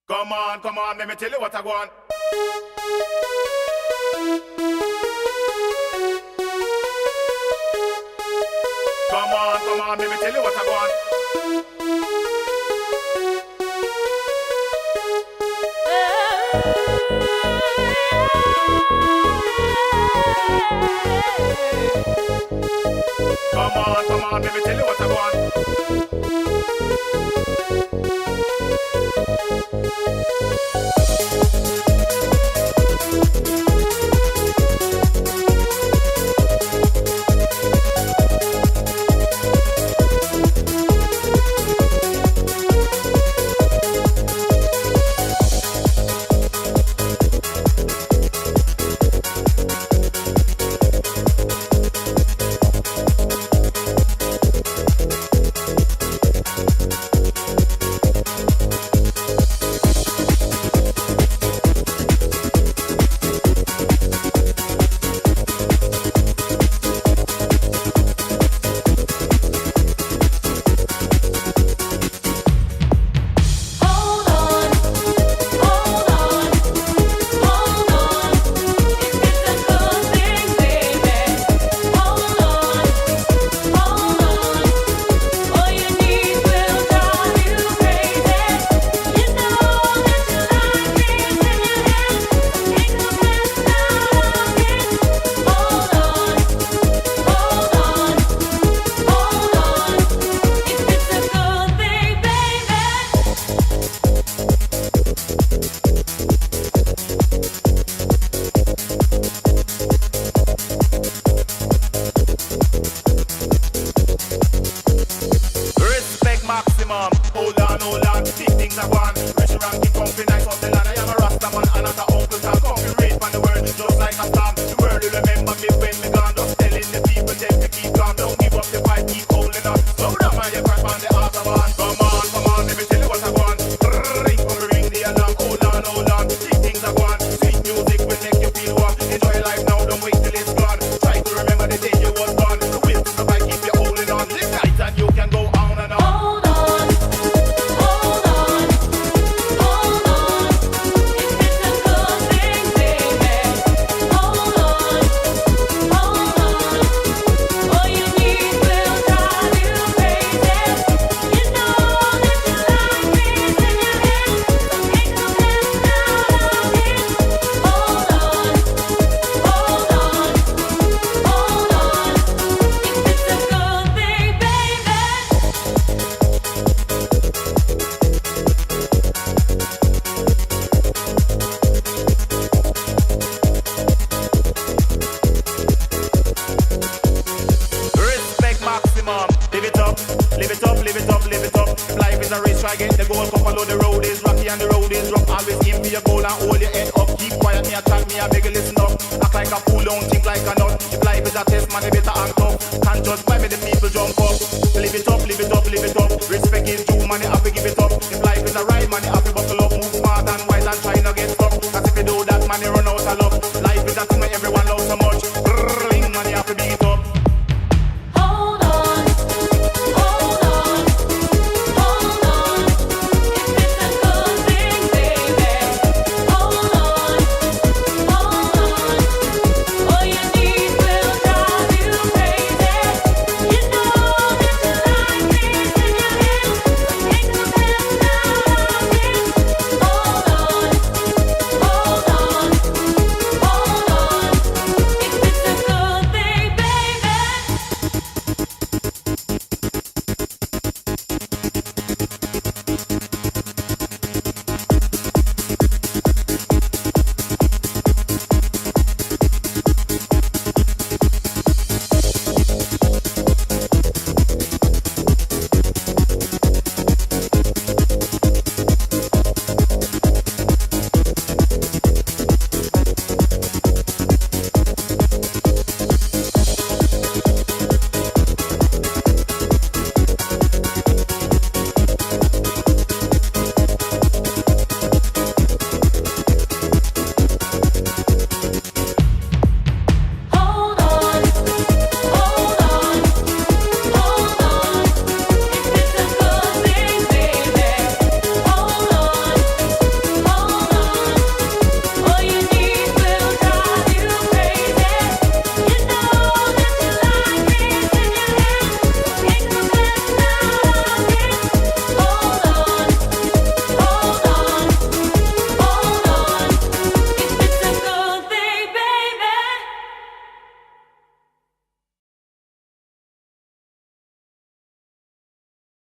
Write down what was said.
Come on, let me tell you what I want. Come on, let me tell you what I want. Come on, let me tell you what I want. Hold on, big things are gone. Rich ranking, comfy, nice off the land. I am a Rasta man and not a uncle town. Comfy rate on the world, just like a storm. The world will remember me when me gone. Just telling the people them to keep calm. Don't give up the fight, keep holding on. Slow down, man, you crash on the autobahn. Come on, let me tell you what I want. Ring, come ring the alarm. Hold on, big things are gone. Sweet music will make you feel warm. Enjoy life now, don't wait till it's gone. Try to remember the day you was born. The will to survive, keep you holding on. Live tight and you can go on and on. Try get the goal, come follow the road is rocky and the road is rough. Always aim for your goal and hold your head up. Keep quiet, me a chat, me a beg you listen up. Act like a fool, don't think like a nut. If life is a test, man, you better act up. Can't just buy me the people jump up. Live it up,